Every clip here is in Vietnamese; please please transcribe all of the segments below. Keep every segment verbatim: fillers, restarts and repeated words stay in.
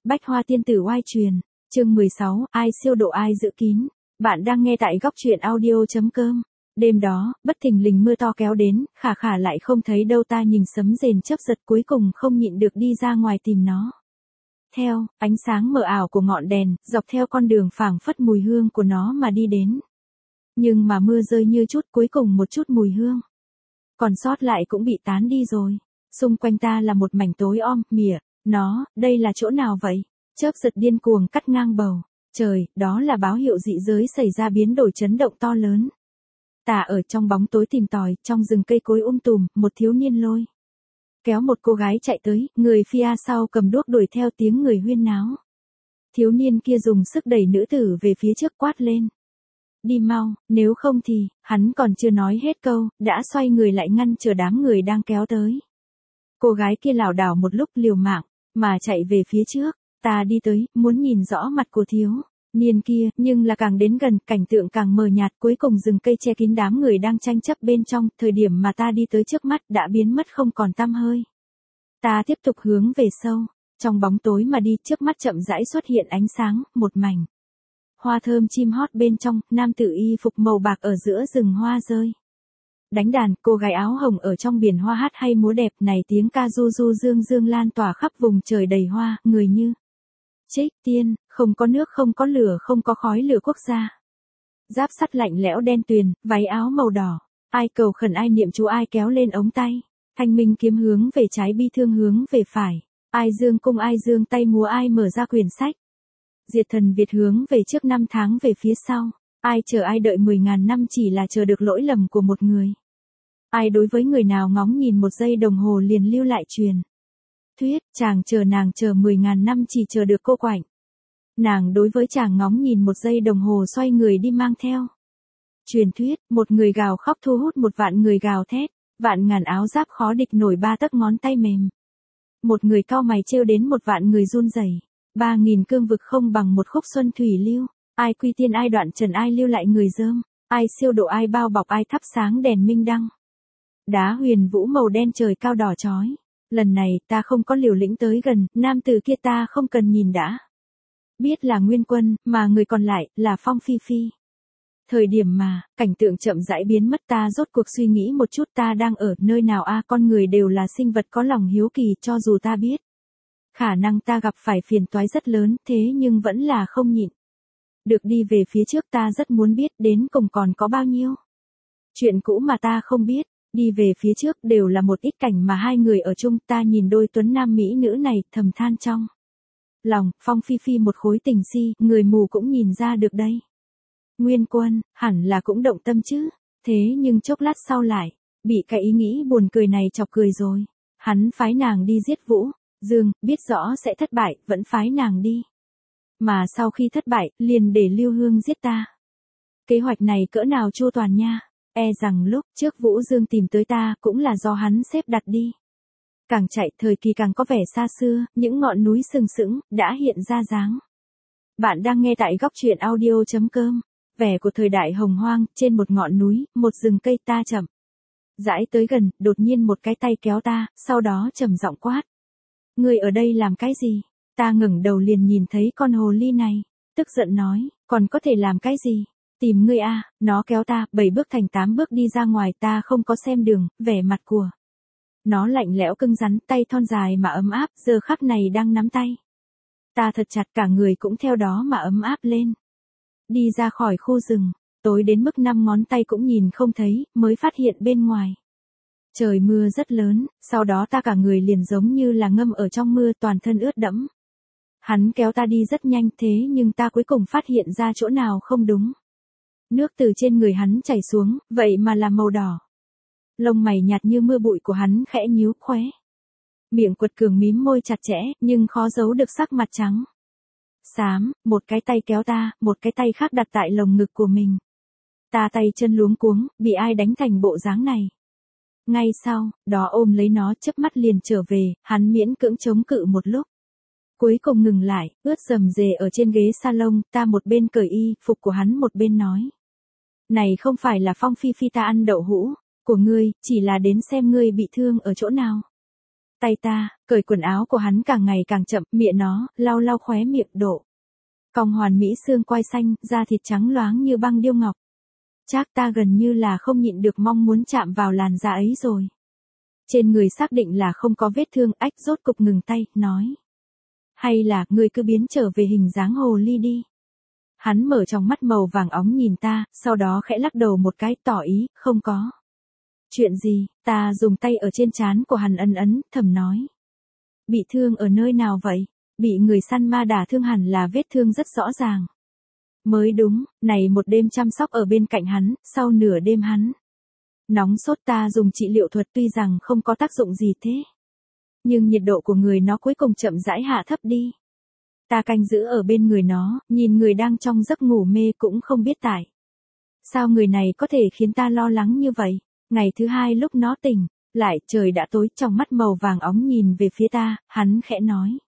Bách Hoa Tiên Tử oai truyền, chương mười sáu, ai siêu độ ai giữ kín. Bạn đang nghe tại góc truyện audio.com. Đêm đó, bất thình lình mưa to kéo đến, Khả Khả lại không thấy đâu, ta nhìn sấm rền chớp giật, cuối cùng không nhịn được đi ra ngoài tìm nó. Theo ánh sáng mờ ảo của ngọn đèn, dọc theo con đường phảng phất mùi hương của nó mà đi đến. Nhưng mà mưa rơi như chút, cuối cùng một chút mùi hương còn sót lại cũng bị tán đi rồi. Xung quanh ta là một mảnh tối om, mịa. Nó, đây là chỗ nào vậy? Chớp giật điên cuồng cắt ngang bầu trời, đó là báo hiệu dị giới xảy ra biến đổi chấn động to lớn. Ta ở trong bóng tối tìm tòi, trong rừng cây cối um tùm, một thiếu niên lôi kéo một cô gái chạy tới, người phía sau cầm đuốc đuổi theo, tiếng người huyên náo. Thiếu niên kia dùng sức đẩy nữ tử về phía trước, quát lên: đi mau, nếu không thì, hắn còn chưa nói hết câu, đã xoay người lại ngăn chờ đám người đang kéo tới. Cô gái kia lảo đảo một lúc, liều mạng mà chạy về phía trước. Ta đi tới, muốn nhìn rõ mặt của thiếu niên kia, nhưng là càng đến gần, cảnh tượng càng mờ nhạt, cuối cùng rừng cây che kín đám người đang tranh chấp bên trong, thời điểm mà ta đi tới trước mắt đã biến mất không còn tăm hơi. Ta tiếp tục hướng về sâu trong bóng tối mà đi, trước mắt chậm rãi xuất hiện ánh sáng, một mảnh hoa thơm chim hót bên trong, nam tử y phục màu bạc ở giữa rừng hoa rơi đánh đàn, cô gái áo hồng ở trong biển hoa hát hay múa đẹp này, tiếng ca du du dương dương lan tỏa khắp vùng trời đầy hoa, người như trích tiên, không có nước, không có lửa, không có khói lửa quốc gia. Giáp sắt lạnh lẽo đen tuyền, váy áo màu đỏ, ai cầu khẩn ai niệm chú, ai kéo lên ống tay, thanh minh kiếm hướng về trái, bi thương hướng về phải, ai dương cung ai dương tay múa, ai mở ra quyển sách. Diệt thần Việt hướng về trước, năm tháng về phía sau. Ai chờ ai đợi mười ngàn năm chỉ là chờ được lỗi lầm của một người. Ai đối với người nào ngóng nhìn một giây đồng hồ liền lưu lại truyền thuyết, chàng chờ nàng chờ mười ngàn năm chỉ chờ được cô quạnh. Nàng đối với chàng ngóng nhìn một giây đồng hồ xoay người đi mang theo truyền thuyết, một người gào khóc thu hút một vạn người gào thét, vạn ngàn áo giáp khó địch nổi ba tấc ngón tay mềm. Một người cau mày trêu đến một vạn người run rẩy, ba nghìn cương vực không bằng một khúc xuân thủy lưu. Ai quy tiên ai đoạn trần, ai lưu lại người dơm, ai siêu độ ai bao bọc, ai thắp sáng đèn minh đăng. Đá huyền vũ màu đen, trời cao đỏ chói. Lần này ta không có liều lĩnh tới gần, nam tử kia ta không cần nhìn đã biết là Nguyên Quân, mà người còn lại là Phong Phi Phi. Thời điểm mà cảnh tượng chậm rãi biến mất, ta rốt cuộc suy nghĩ một chút, ta đang ở nơi nào a? À, con người đều là sinh vật có lòng hiếu kỳ, cho dù ta biết khả năng ta gặp phải phiền toái rất lớn, thế nhưng vẫn là không nhịn được đi về phía trước. Ta rất muốn biết đến cùng còn có bao nhiêu chuyện cũ mà ta không biết. Đi về phía trước đều là một ít cảnh mà hai người ở chung, ta nhìn đôi tuấn nam mỹ nữ này, thầm than trong lòng. Phong Phi Phi một khối tình si, người mù cũng nhìn ra được đây. Nguyên Quân, hẳn là cũng động tâm chứ, thế nhưng chốc lát sau lại bị cái ý nghĩ buồn cười này chọc cười rồi. Hắn phái nàng đi giết Vũ Dương, biết rõ sẽ thất bại, vẫn phái nàng đi. Mà sau khi thất bại, liền để Lưu Hương giết ta. Kế hoạch này cỡ nào chu toàn nha. E rằng lúc trước Vũ Dương tìm tới ta cũng là do hắn xếp đặt đi. Càng chạy thời kỳ càng có vẻ xa xưa, những ngọn núi sừng sững đã hiện ra dáng. Bạn đang nghe tại góc truyện audio.com. Vẻ của thời đại hồng hoang, trên một ngọn núi, một rừng cây, ta chậm rãi tới gần, đột nhiên một cái tay kéo ta, sau đó trầm giọng quát: ngươi ở đây làm cái gì? Ta ngẩng đầu liền nhìn thấy con hồ ly này, tức giận nói: còn có thể làm cái gì? Tìm ngươi a. À. Nó kéo ta, bảy bước thành tám bước đi ra ngoài, ta không có xem đường, vẻ mặt của nó lạnh lẽo cứng rắn, tay thon dài mà ấm áp, giờ khắc này đang nắm tay ta thật chặt, cả người cũng theo đó mà ấm áp lên. Đi ra khỏi khu rừng, tối đến mức năm ngón tay cũng nhìn không thấy, mới phát hiện bên ngoài trời mưa rất lớn, sau đó ta cả người liền giống như là ngâm ở trong mưa, toàn thân ướt đẫm. Hắn kéo ta đi rất nhanh, thế nhưng ta cuối cùng phát hiện ra chỗ nào không đúng. Nước từ trên người hắn chảy xuống, vậy mà là màu đỏ. Lông mày nhạt như mưa bụi của hắn khẽ nhíu khóe miệng, quật cường mím môi chặt chẽ, nhưng khó giấu được sắc mặt trắng xám. Một cái tay kéo ta, một cái tay khác đặt tại lồng ngực của mình. Ta tay chân luống cuống, bị ai đánh thành bộ dáng này. Ngay sau đó ôm lấy nó, chớp mắt liền trở về. Hắn miễn cưỡng chống cự một lúc, cuối cùng ngừng lại, ướt rầm rề ở trên ghế salon. Ta một bên cởi y phục của hắn, một bên nói: này không phải là Phong Phi Phi, ta ăn đậu hũ của ngươi, chỉ là đến xem ngươi bị thương ở chỗ nào. Tay ta, cởi quần áo của hắn càng ngày càng chậm, miệng nó, lau lau khóe miệng độ. Cong hoàn mỹ xương quai xanh, da thịt trắng loáng như băng điêu ngọc. Chắc ta gần như là không nhịn được mong muốn chạm vào làn da ấy rồi. Trên người xác định là không có vết thương, ách rốt cục ngừng tay, nói. Hay là, ngươi cứ biến trở về hình dáng hồ ly đi. Hắn mở trong mắt màu vàng óng nhìn ta, sau đó khẽ lắc đầu một cái tỏ ý, không có. Chuyện gì, ta dùng tay ở trên trán của hắn ấn ấn, thầm nói. Bị thương ở nơi nào vậy? Bị người săn ma đả thương hẳn là vết thương rất rõ ràng. Mới đúng, này một đêm chăm sóc ở bên cạnh hắn, sau nửa đêm hắn. Nóng sốt ta dùng trị liệu thuật tuy rằng không có tác dụng gì thế. Nhưng nhiệt độ của người nó cuối cùng chậm rãi hạ thấp đi. Ta canh giữ ở bên người nó, nhìn người đang trong giấc ngủ mê cũng không biết tại. Sao người này có thể khiến ta lo lắng như vậy? Ngày thứ hai lúc nó tỉnh, lại trời đã tối, trong mắt màu vàng óng nhìn về phía ta, hắn khẽ nói.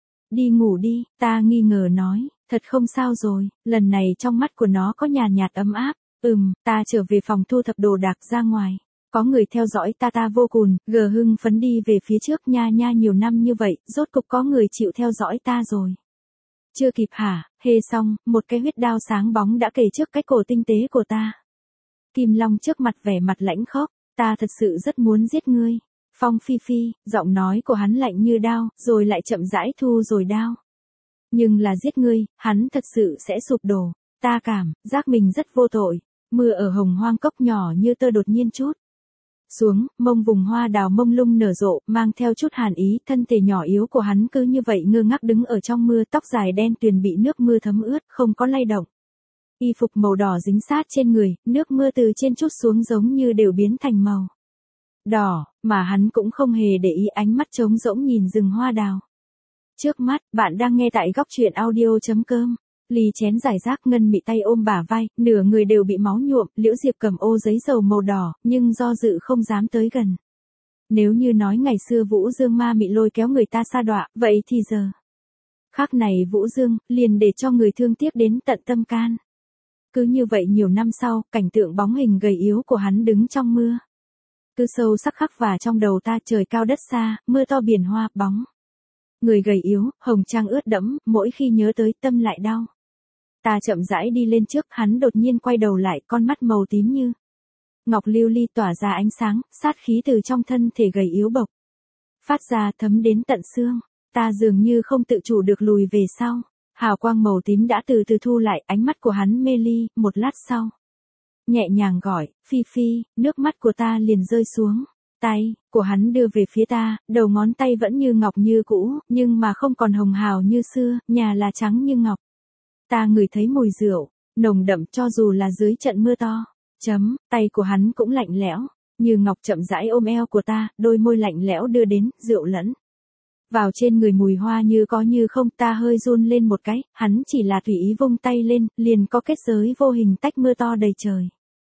Đi ngủ đi, ta nghi ngờ nói, thật không sao rồi, lần này trong mắt của nó có nhàn nhạt ấm áp, ừm, ta trở về phòng thu thập đồ đạc ra ngoài. Có người theo dõi ta ta vô cùng, gờ hưng phấn đi về phía trước nha nha nhiều năm như vậy, rốt cục có người chịu theo dõi ta rồi. Chưa kịp hả, hê xong, một cái huyết đao sáng bóng đã kề trước cái cổ tinh tế của ta. Kim Long trước mặt vẻ mặt lãnh khốc, ta thật sự rất muốn giết ngươi. Phong Phi Phi, giọng nói của hắn lạnh như đao, rồi lại chậm rãi thu rồi đao. Nhưng là giết ngươi, hắn thật sự sẽ sụp đổ. Ta cảm, giác mình rất vô tội. Mưa ở hồng hoang cốc nhỏ như tơ đột nhiên chút xuống, mông vùng hoa đào mông lung nở rộ, mang theo chút hàn ý, thân thể nhỏ yếu của hắn cứ như vậy ngơ ngác đứng ở trong mưa, tóc dài đen tuyền bị nước mưa thấm ướt, không có lay động. Y phục màu đỏ dính sát trên người, nước mưa từ trên chút xuống giống như đều biến thành màu đỏ, mà hắn cũng không hề để ý, ánh mắt trống rỗng nhìn rừng hoa đào. Trước mắt, bạn đang nghe tại góc truyện audio.com. Ly chén giải rác, Ngân mị tay ôm bả vai, nửa người đều bị máu nhuộm, Liễu Diệp cầm ô giấy dầu màu đỏ, nhưng do dự không dám tới gần. Nếu như nói ngày xưa Vũ Dương ma mị lôi kéo người ta sa đọa, vậy thì giờ. Khác này Vũ Dương, liền để cho người thương tiếc đến tận tâm can. Cứ như vậy nhiều năm sau, cảnh tượng bóng hình gầy yếu của hắn đứng trong mưa. Cứ sâu sắc khắc và trong đầu ta, trời cao đất xa, mưa to biển hoa, bóng. Người gầy yếu, hồng trang ướt đẫm, mỗi khi nhớ tới tâm lại đau. Ta chậm rãi đi lên trước, hắn đột nhiên quay đầu lại, con mắt màu tím như ngọc lưu ly tỏa ra ánh sáng, sát khí từ trong thân thể gầy yếu bộc phát ra, thấm đến tận xương. Ta dường như không tự chủ được lùi về sau. Hào quang màu tím đã từ từ thu lại, ánh mắt của hắn mê ly, một lát sau. Nhẹ nhàng gọi, Phi Phi, nước mắt của ta liền rơi xuống. Tay của hắn đưa về phía ta, đầu ngón tay vẫn như ngọc như cũ, nhưng mà không còn hồng hào như xưa, nhà là trắng như ngọc. Ta ngửi thấy mùi rượu, nồng đậm cho dù là dưới trận mưa to. Chấm, tay của hắn cũng lạnh lẽo, như ngọc chậm rãi ôm eo của ta, đôi môi lạnh lẽo đưa đến, rượu lẫn vào trên người, mùi hoa như có như không. Ta hơi run lên một cái, hắn chỉ là tùy ý vung tay lên, liền có kết giới vô hình tách mưa to đầy trời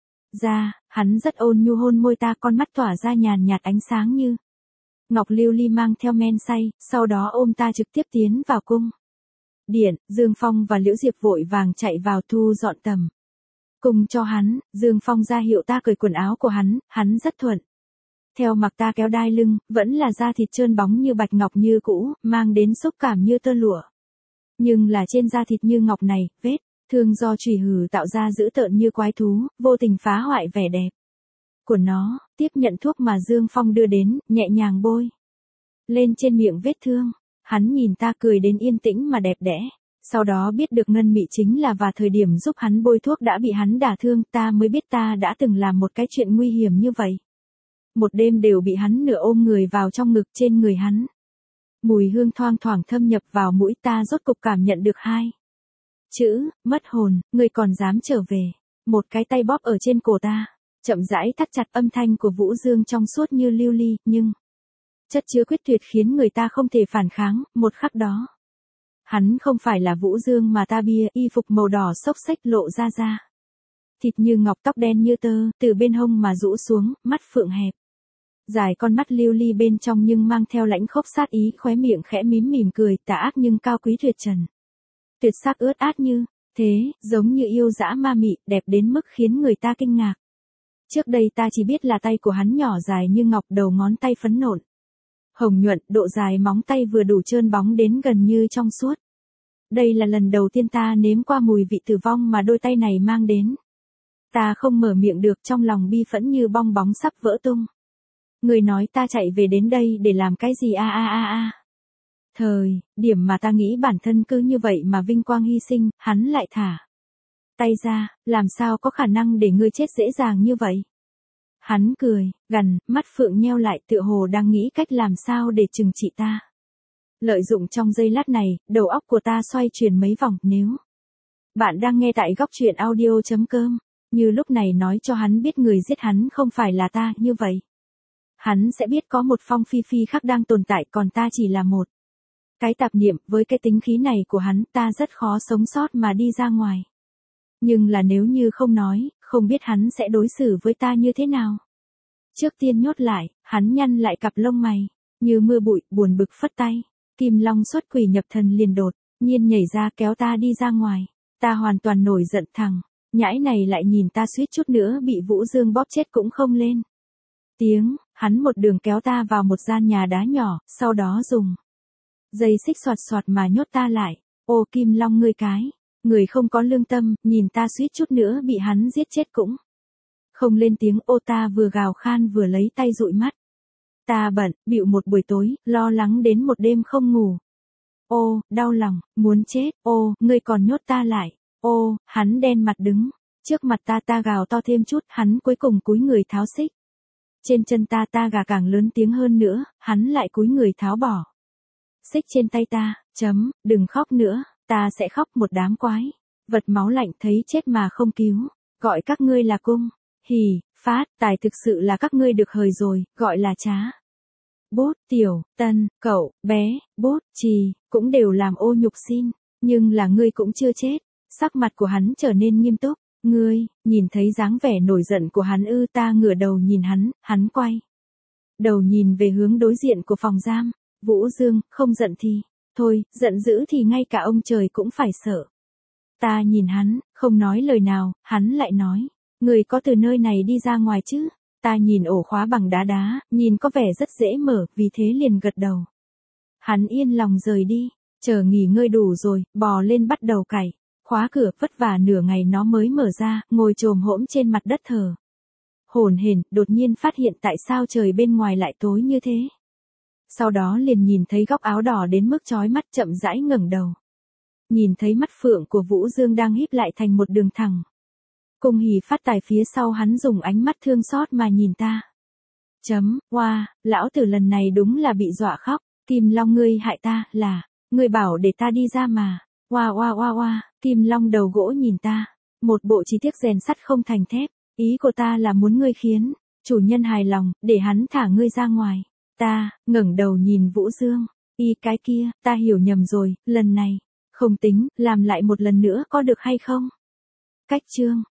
ra. Hắn rất ôn nhu hôn môi ta, con mắt tỏa ra nhàn nhạt ánh sáng như ngọc lưu ly mang theo men say, sau đó ôm ta trực tiếp tiến vào cung điện. Dương Phong và Liễu Diệp vội vàng chạy vào thu dọn tầm cung cho hắn. Dương Phong ra hiệu ta cởi quần áo của hắn, hắn rất thuận theo mặc, ta kéo đai lưng, vẫn là da thịt trơn bóng như bạch ngọc như cũ, mang đến xúc cảm như tơ lụa. Nhưng là trên da thịt như ngọc này, vết thương do chùy hử tạo ra dữ tợn như quái thú, vô tình phá hoại vẻ đẹp của nó. Tiếp nhận thuốc mà Dương Phong đưa đến, nhẹ nhàng bôi lên trên miệng vết thương. Hắn nhìn ta cười đến yên tĩnh mà đẹp đẽ. Sau đó biết được Ngân mị chính là và thời điểm giúp hắn bôi thuốc đã bị hắn đả thương, ta mới biết ta đã từng làm một cái chuyện nguy hiểm như vậy. Một đêm đều bị hắn nửa ôm người vào trong ngực. Trên người hắn mùi hương thoang thoảng thâm nhập vào mũi, ta rốt cục cảm nhận được hai chữ, mất hồn. Người còn dám trở về. Một cái tay bóp ở trên cổ ta, chậm rãi thắt chặt. Âm thanh của Vũ Dương trong suốt như lưu ly, nhưng chất chứa quyết tuyệt khiến người ta không thể phản kháng. Một khắc đó, hắn không phải là Vũ Dương mà ta bia, y phục màu đỏ xốc xếch lộ ra ra. Thịt như ngọc, tóc đen như tơ, từ bên hông mà rũ xuống, mắt phượng hẹp. Dài con mắt lưu ly bên trong nhưng mang theo lãnh khốc sát ý, khóe miệng khẽ mím mỉm cười, tà ác nhưng cao quý tuyệt trần. Tuyệt sắc ướt át như thế, giống như yêu dã ma mị, đẹp đến mức khiến người ta kinh ngạc. Trước đây ta chỉ biết là tay của hắn nhỏ dài như ngọc, đầu ngón tay phấn nộn hồng nhuận, độ dài móng tay vừa đủ trơn bóng đến gần như trong suốt. Đây là lần đầu tiên ta nếm qua mùi vị tử vong mà đôi tay này mang đến. Ta không mở miệng được, trong lòng bi phẫn như bong bóng sắp vỡ tung. Người nói ta chạy về đến đây để làm cái gì a a a a. Thời điểm mà ta nghĩ bản thân cứ như vậy mà vinh quang hy sinh, hắn lại thả tay ra, làm sao có khả năng để ngươi chết dễ dàng như vậy. Hắn cười, gằn, mắt phượng nheo lại tựa hồ đang nghĩ cách làm sao để trừng trị ta. Lợi dụng trong giây lát này, đầu óc của ta xoay chuyển mấy vòng. Nếu bạn đang nghe tại góc truyện audio chấm com, như lúc này nói cho hắn biết người giết hắn không phải là ta, như vậy hắn sẽ biết có một Phong Phi Phi khác đang tồn tại, còn ta chỉ là một cái tạp niệm. Với cái tính khí này của hắn, ta rất khó sống sót mà đi ra ngoài. Nhưng là nếu như không nói, không biết hắn sẽ đối xử với ta như thế nào. Trước tiên nhốt lại, hắn nhăn lại cặp lông mày, như mưa bụi, buồn bực phất tay. Kim Long xuất quỷ nhập thần liền đột nhiên nhảy ra kéo ta đi ra ngoài. Ta hoàn toàn nổi giận, thằng nhãi này lại nhìn ta suýt chút nữa bị Vũ Dương bóp chết cũng không lên tiếng. Hắn một đường kéo ta vào một gian nhà đá nhỏ, sau đó dùng dây xích xoạt xoạt mà nhốt ta lại. Ô Kim Long ngươi cái người không có lương tâm, nhìn ta suýt chút nữa bị hắn giết chết cũng không lên tiếng. Ô ta vừa gào khan vừa lấy tay dụi mắt. Ta bận bịu một buổi tối, lo lắng đến một đêm không ngủ. Ô, đau lòng, muốn chết. Ô, ngươi còn nhốt ta lại. Ô, hắn đen mặt đứng trước mặt ta, ta gào to thêm chút, hắn cuối cùng cúi người tháo xích trên chân ta. Ta gà càng lớn tiếng hơn nữa, hắn lại cúi người tháo bỏ xích trên tay ta. Chấm, đừng khóc nữa, ta sẽ khóc. Một đám quái vật máu lạnh thấy chết mà không cứu, gọi các ngươi là cung hỉ phát tài, thực sự là các ngươi được hời rồi, gọi là trá bốt, tiểu tân, cậu bé, bốt, trì, cũng đều làm ô nhục xin, nhưng là ngươi cũng chưa chết. Sắc mặt của hắn trở nên nghiêm túc. Ngươi nhìn thấy dáng vẻ nổi giận của hắn ư? Ta ngửa đầu nhìn hắn, hắn quay đầu nhìn về hướng đối diện của phòng giam. Vũ Dương, không giận thì thôi, giận dữ thì ngay cả ông trời cũng phải sợ. Ta nhìn hắn, không nói lời nào. Hắn lại nói, người có từ nơi này đi ra ngoài chứ? Ta nhìn ổ khóa bằng đá đá, nhìn có vẻ rất dễ mở, vì thế liền gật đầu. Hắn yên lòng rời đi, chờ nghỉ ngơi đủ rồi, bò lên bắt đầu cày khóa cửa. Vất vả nửa ngày nó mới mở ra, ngồi chồm hổm trên mặt đất thở hổn hển, đột nhiên phát hiện tại sao trời bên ngoài lại tối như thế. Sau đó liền nhìn thấy góc áo đỏ đến mức chói mắt, chậm rãi ngẩng đầu. Nhìn thấy mắt phượng của Vũ Dương đang híp lại thành một đường thẳng. Cung hỉ phát tài phía sau hắn dùng ánh mắt thương xót mà nhìn ta. Chấm, oa, wow, lão tử lần này đúng là bị dọa khóc. Kim Long ngươi hại ta, là, ngươi bảo để ta đi ra mà. Oa oa oa oa, Kim Long đầu gỗ nhìn ta. Một bộ chi tiết rèn sắt không thành thép. Ý của ta là muốn ngươi khiến chủ nhân hài lòng, để hắn thả ngươi ra ngoài. Ta ngẩng đầu nhìn Vũ Dương. Y cái kia, ta hiểu nhầm rồi, lần này không tính, làm lại một lần nữa có được hay không? Cách chương